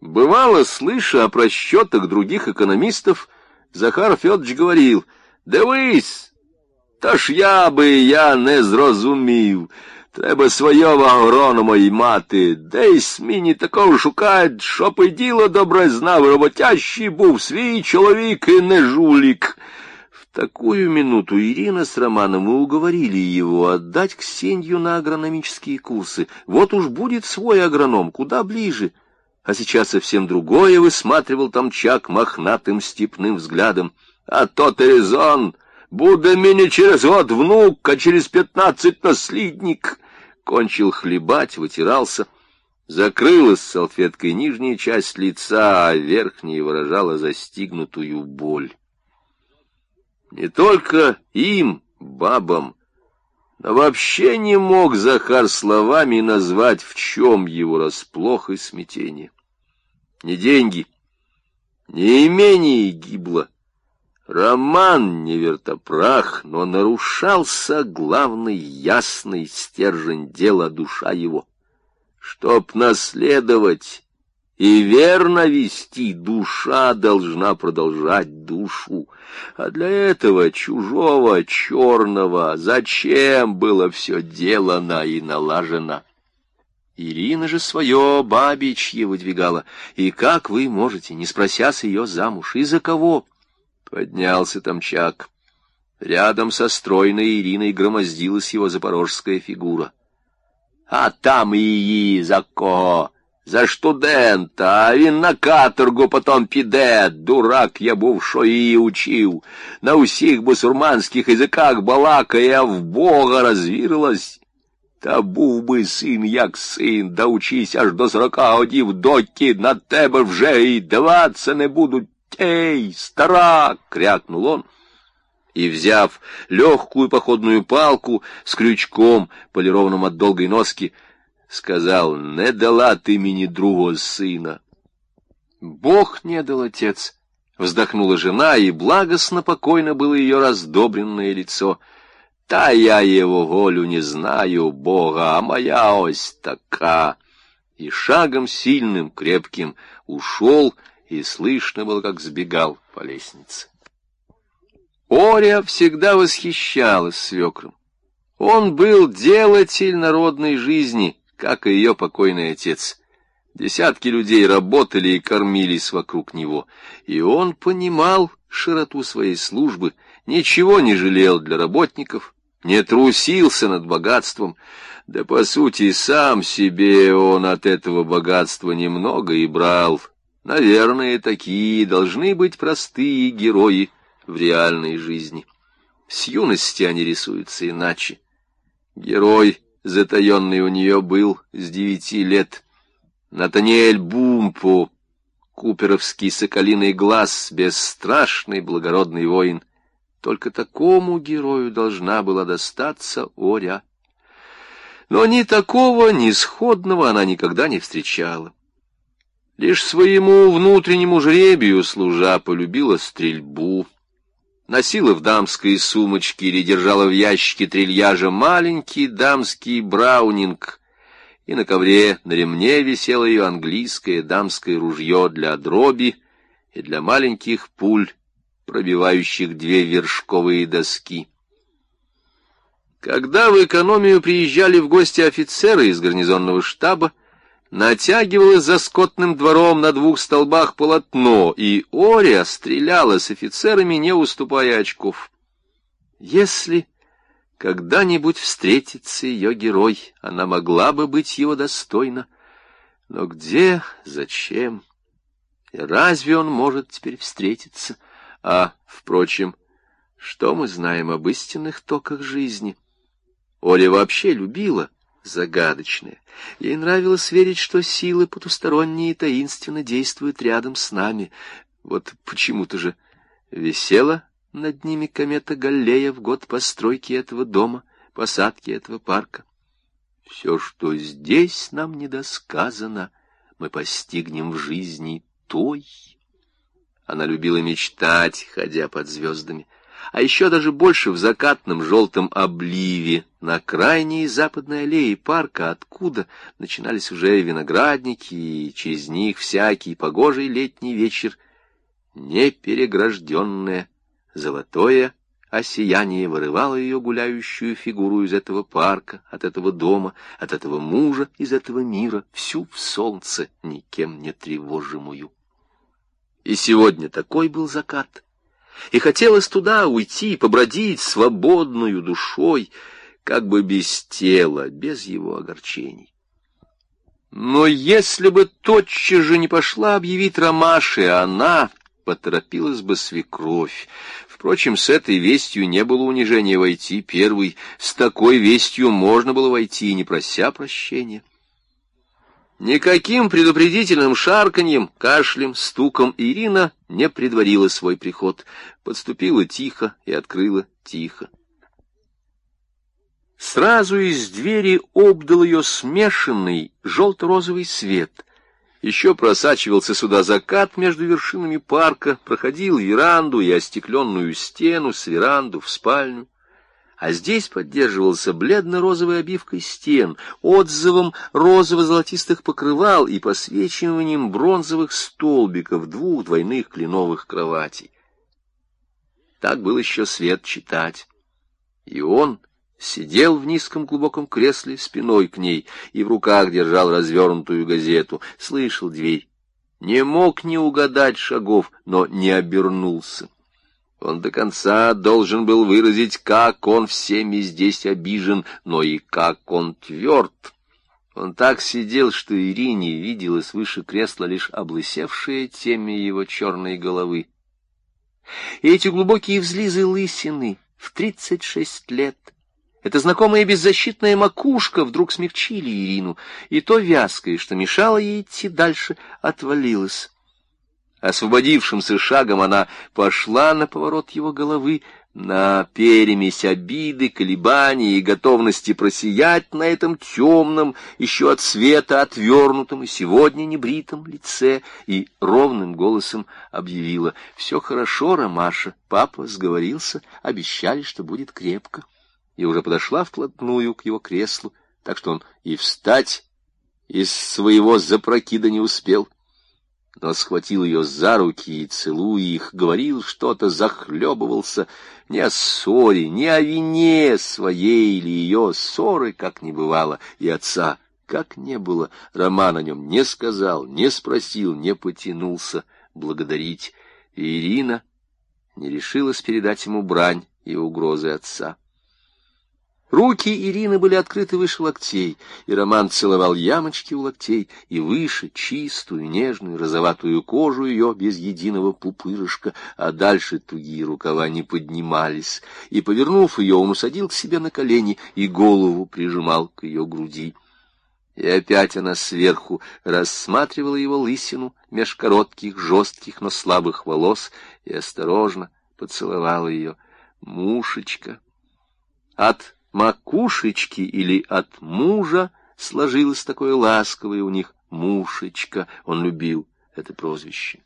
Бывало, слыша о просчетах других экономистов, Захар Федорович говорил: «Дивись, та ж я не зрозумів. Треба свого агронома й мати. Десь мені такого шукають, щоб і діло добре знав, роботящий був, свій чоловік і не жулик». В такую минуту Ирина с Романом и уговорили его отдать Ксенью на агрономические курсы. Вот уж будет свой агроном, куда ближе. А сейчас совсем другое высматривал Томчак мохнатым степным взглядом. А тот и резон. Буде мне через год внук, а через 15 наследник. Кончил хлебать, вытирался. Закрылась салфеткой нижняя часть лица, а верхняя выражала застигнутую боль. Не только им, бабам, но вообще не мог Захар словами назвать, в чем его расплох и смятение. Ни деньги, ни имение гибло. Роман не вертопрах, но нарушался главный ясный стержень дела, душа его. Чтоб наследовать и верно вести, душа должна продолжать душу. А для этого чужого, черного, зачем было все делано и налажено? Ирина же свое бабичье выдвигала. И как вы можете, не спросясь ее замуж, и за кого? Поднялся Томчак. Рядом со стройной Ириной громоздилась его запорожская фигура. А там и за кого? За студента, а він на каторгу потом піде. Дурак я був, що її учив. На усіх бусурманських язиках балакає, а в Бога розвірилась. Та був би син, як син, да учись аж до 40 годів доті, на тебе вже і даваться не будуть. Эй, стара! — крякнул он. И, взяв легкую походную палку с крючком, полированным от долгой носки, сказал: «Не дала ты мне другого сына». «Бог не дал, отец», — вздохнула жена, и благостно покойно было ее раздобренное лицо. «Та я его волю не знаю, Бога, а моя ось така». И шагом сильным, крепким ушел, и слышно было, как сбегал по лестнице. Оря всегда восхищалась свекром. Он был делатель народной жизни, как и ее покойный отец. Десятки людей работали и кормились вокруг него, и он понимал широту своей службы, ничего не жалел для работников, не трусился над богатством, да, по сути, сам себе он от этого богатства немного и брал. Наверное, такие должны быть простые герои в реальной жизни. С юности они рисуются иначе. Герой, затаенный у нее, был с 9 лет. Натаниэль Бумпо, куперовский соколиный глаз, бесстрашный благородный воин. Только такому герою должна была достаться Оря. Но ни такого, ни сходного она никогда не встречала. Лишь своему внутреннему жребию служа полюбила стрельбу, носила в дамской сумочке или держала в ящике трильяжа маленький дамский браунинг, и на ковре на ремне висело ее английское дамское ружье для дроби и для маленьких пуль, пробивающих 2 вершковые доски. Когда в экономию приезжали в гости офицеры из гарнизонного штаба, натягивалось за скотным двором на 2 столбах полотно, и Оря стреляла с офицерами, не уступая очков. Если когда-нибудь встретится ее герой, она могла бы быть его достойна. Но где, зачем, и разве он может теперь встретиться? А, впрочем, что мы знаем об истинных токах жизни? Оля вообще любила загадочное. Ей нравилось верить, что силы потусторонние таинственно действуют рядом с нами. Вот почему-то же висела над ними комета Галлея в год постройки этого дома, посадки этого парка. Все, что здесь нам недосказано, мы постигнем в жизни той. Она любила мечтать, ходя под звездами. а еще даже больше в закатном желтом обливе на крайней западной аллее парка, откуда начинались уже виноградники, и через них всякий погожий летний вечер неперегражденное золотое сияние вырывало ее гуляющую фигуру из этого парка, от этого дома, от этого мужа, из этого мира, всю в солнце, никем не тревожимую. И сегодня такой был закат, и хотелось туда уйти, побродить свободную душой, как бы без тела, без его огорчений. Но если бы тотчас же не пошла объявить Ромаше, она поторопилась бы свекровь. Впрочем, с этой вестью не было унижения войти первой, с такой вестью можно было войти, не прося прощения. Никаким предупредительным шарканьем, кашлем, стуком Ирина не предварила свой приход, подступила тихо и открыла тихо. Сразу из двери обдал ее смешанный желто-розовый свет. Еще просачивался сюда закат между вершинами парка, проходил веранду и остекленную стену, с веранду в спальню. А здесь поддерживался бледно-розовой обивкой стен, отзывом розово-золотистых покрывал и посвечиванием бронзовых столбиков двух двойных кленовых кроватей. Так был еще свет читать. И он сидел в низком глубоком кресле спиной к ней и в руках держал развернутую газету, слышал дверь. Не мог не угадать шагов, но не обернулся. Он до конца должен был выразить, как он всеми здесь обижен, но и как он тверд. Он так сидел, что Ирине виделось выше кресла лишь облысевшее темя его черной головы. И эти глубокие взлизы лысины в 36 лет, эта знакомая беззащитная макушка вдруг смягчили Ирину, и то вязкое, что мешало ей идти дальше, отвалилось. Освободившимся шагом она пошла на поворот его головы, на перемесь обиды, колебаний и готовности просиять на этом темном, еще от света отвернутом и сегодня небритом лице, и ровным голосом объявила: «Все хорошо, Ромаша, папа сговорился, обещали, что будет крепко». И уже подошла вплотную к его креслу, так что он и встать из своего запрокида не успел, но схватил ее за руки и, целуя их, говорил что-то, захлебывался не о ссоре, не о вине своей или ее ссоры, как не бывало, и отца как не было. Роман о нем не сказал, не спросил, не потянулся благодарить. И Ирина не решилась передать ему брань и угрозы отца. Руки Ирины были открыты выше локтей, и Роман целовал ямочки у локтей, и выше чистую, нежную, розоватую кожу ее без единого пупырышка, а дальше тугие рукава не поднимались, и, повернув ее, он усадил к себе на колени и голову прижимал к ее груди. И опять она сверху рассматривала его лысину меж коротких, жестких, но слабых волос и осторожно поцеловала ее. «Мушечка!» От макушечки или от мужа сложилось такое ласковое у них «мушечка». Он любил это прозвище.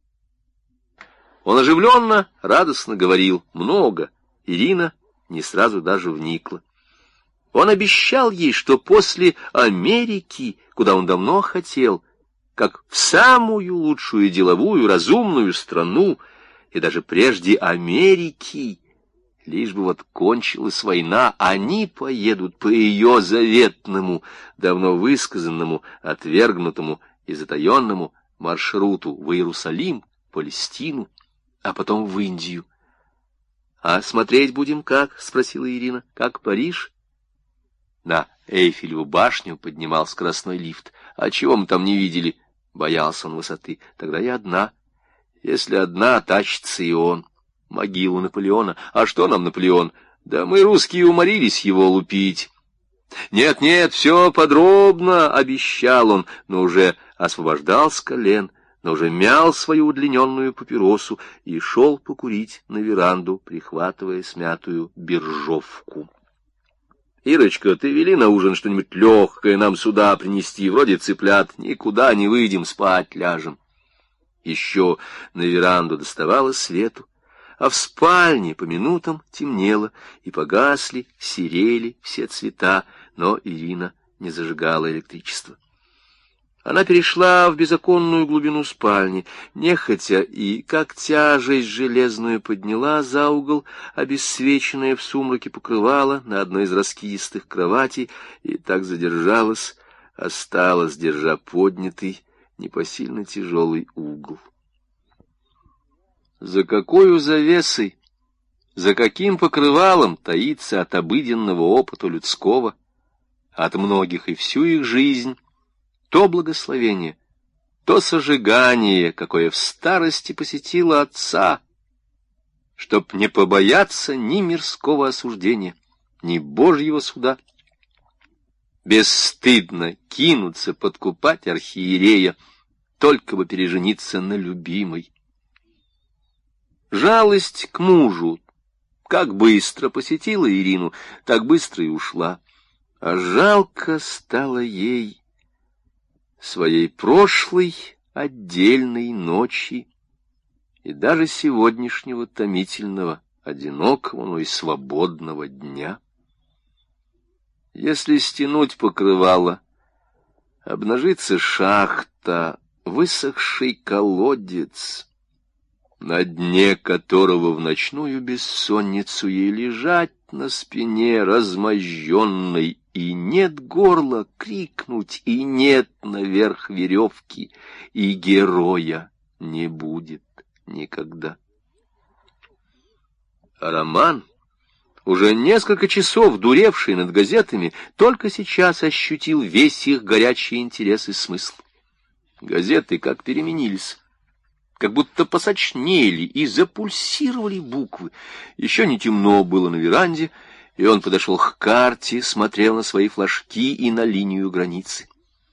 Он оживленно, радостно говорил, много. Ирина не сразу даже вникла. Он обещал ей, что после Америки, куда он давно хотел, как в самую лучшую деловую, разумную страну, и даже прежде Америки, лишь бы вот кончилась война, они поедут по ее заветному, давно высказанному, отвергнутому и затаенному маршруту в Иерусалим, Палестину, а потом в Индию. — А смотреть будем как? — спросила Ирина. — Как Париж? На Эйфелеву башню поднимал скоростной лифт. А чего мы там не видели? Боялся он высоты. Тогда я одна. Если одна, тащится и он. Могилу Наполеона. А что нам Наполеон? Да мы, русские, уморились его лупить. Нет, все подробно, обещал он, но уже освобождал с колен, но уже мял свою удлиненную папиросу и шел покурить на веранду, прихватывая смятую биржовку. Ирочка, ты вели на ужин что-нибудь легкое нам сюда принести, вроде цыплят. Никуда не выйдем, спать ляжем. Еще на веранду доставала свету. а в спальне по минутам темнело, и погасли, серели все цвета, но Ирина не зажигала электричество. Она перешла в безоконную глубину спальни, нехотя, и, как тяжесть железную, подняла за угол обесцвеченное в сумраке покрывало на одной из раскидистых кроватей, и так задержалась, осталась, держа поднятый, непосильно тяжелый угол. За какою завесой, за каким покрывалом таится от обыденного опыта людского, от многих и всю их жизнь, то благословение, то сожигание, какое в старости посетило отца, чтоб не побояться ни мирского осуждения, ни Божьего суда, бесстыдно кинуться подкупать архиерея, только бы пережениться на любимой. Жалость к мужу как быстро посетила Ирину, так быстро и ушла, а жалко стало ей своей прошлой отдельной ночи и даже сегодняшнего томительного, одинокого, но и свободного дня. Если стянуть покрывало, обнажится шахта, высохший колодец, на дне которого в ночную бессонницу ей лежать на спине размозженной, и нет горла крикнуть, и нет наверх веревки, и героя не будет никогда. А роман, уже несколько часов дуревший над газетами, только сейчас ощутил весь их горячий интерес и смысл. Газеты как переменились, как будто посочнели и запульсировали буквы. Еще не темно было на веранде, и он подошел к карте, смотрел на свои флажки и на линию границы.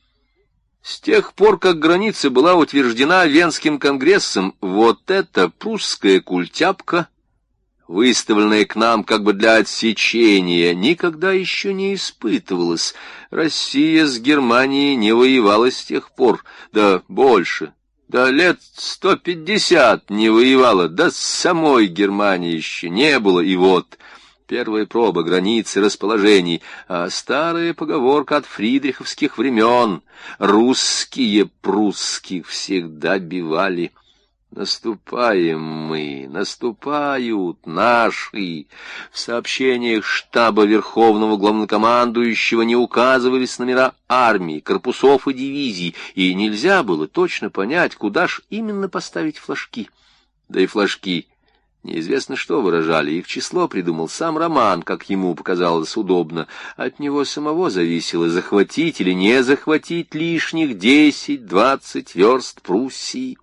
С тех пор, как граница была утверждена Венским конгрессом, вот эта прусская культяпка, выставленная к нам как бы для отсечения, никогда еще не испытывалась. Россия с Германией не воевала с тех пор, да больше, да лет 150 не воевала, да с самой Германии еще не было, и вот первая проба границы, расположений, а старая поговорка от фридриховских времен: русские прусских всегда бивали. Наступаем мы, наступают наши. В сообщениях штаба Верховного Главнокомандующего не указывались номера армий, корпусов и дивизий, и нельзя было точно понять, куда ж именно поставить флажки. Да и флажки неизвестно что выражали, их число придумал сам Роман, как ему показалось удобно. От него самого зависело, захватить или не захватить лишних 10-20 верст Пруссии.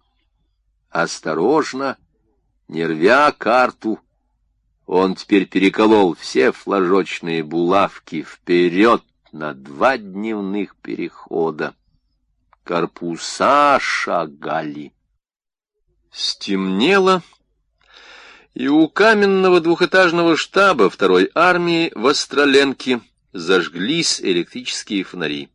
Осторожно, не рвя карту, он теперь переколол все флажочные булавки вперед на 2 дневных перехода. Корпуса шагали. Стемнело, и у каменного двухэтажного штаба второй армии в Остроленке зажглись электрические фонари.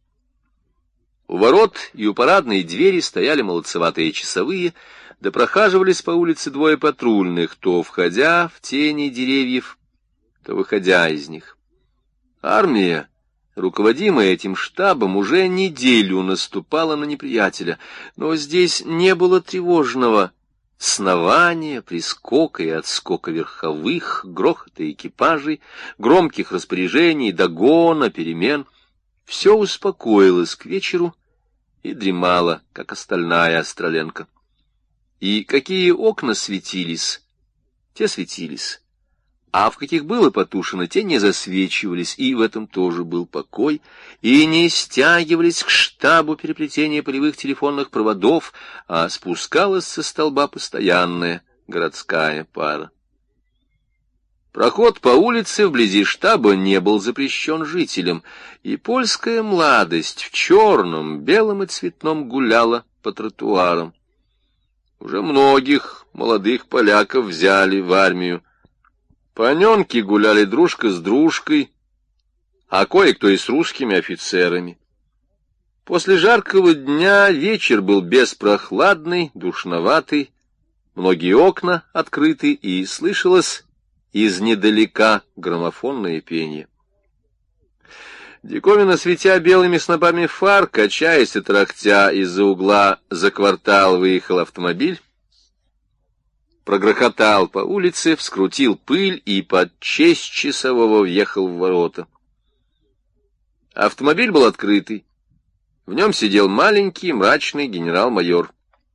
У ворот и у парадной двери стояли молодцеватые часовые, да прохаживались по улице 2 патрульных, то входя в тени деревьев, то выходя из них. Армия, руководимая этим штабом, уже неделю наступала на неприятеля, но здесь не было тревожного снования, прискока и отскока верховых, грохота экипажей, громких распоряжений, догона, перемен. Все успокоилось к вечеру и дремало, как остальная Остроленка. И какие окна светились, те светились, а в каких было потушено, те не засвечивались, и в этом тоже был покой, и не стягивались к штабу переплетения полевых телефонных проводов, а спускалась со столба постоянная городская пара. Проход по улице вблизи штаба не был запрещен жителям, и польская младость в черном, белом и цветном гуляла по тротуарам. Уже многих молодых поляков взяли в армию. Паненки гуляли дружка с дружкой, а кое-кто и с русскими офицерами. После жаркого дня вечер был беспрохладный, душноватый, многие окна открыты, и слышалось из недалека граммофонное пение. Диковинно светя белыми снопами фар, качаясь и тарахтя, из-за угла за квартал выехал автомобиль, прогрохотал по улице, вскрутил пыль и под честь часового въехал в ворота. Автомобиль был открытый. В нем сидел маленький мрачный генерал-майор.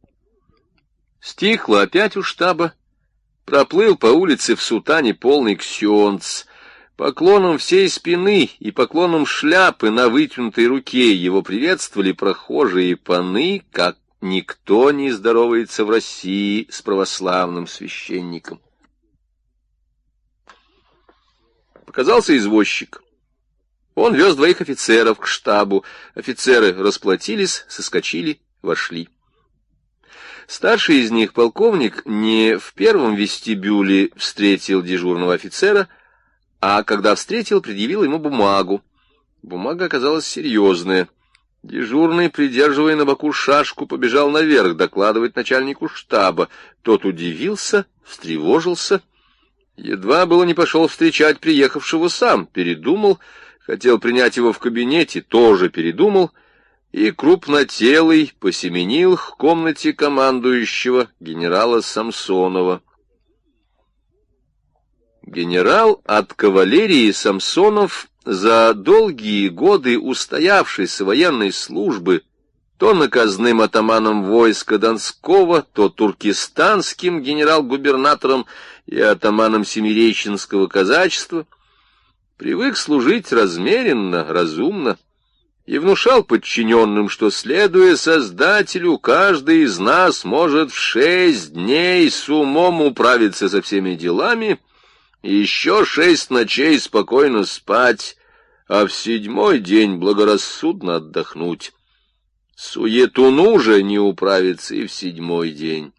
Стихло опять у штаба. Проплыл по улице в сутане полный ксенц. Поклоном всей спины и поклоном шляпы на вытянутой руке его приветствовали прохожие паны, как никто не здоровается в России с православным священником. Показался извозчик. Он вез двоих офицеров к штабу. Офицеры расплатились, соскочили, вошли. Старший из них, полковник, не в первом вестибюле встретил дежурного офицера, а когда встретил, предъявил ему бумагу. Бумага оказалась серьезная. Дежурный, придерживая на боку шашку, побежал наверх докладывать начальнику штаба. Тот удивился, встревожился. Едва было не пошел встречать приехавшего сам, передумал, хотел принять его в кабинете, тоже передумал, и крупнотелый посеменил к комнате командующего генерала Самсонова. Генерал от кавалерии Самсонов, за долгие годы устоявшийся военной службы, то наказным атаманом войска Донского, то туркестанским генерал-губернатором и атаманом Семиреченского казачества, привык служить размеренно, разумно, и внушал подчиненным, что, следуя Создателю, каждый из нас может в 6 дней с умом управиться со всеми делами, и еще 6 ночей спокойно спать, а в 7-й день благорассудно отдохнуть. Суетуну же не управиться и в 7-й день.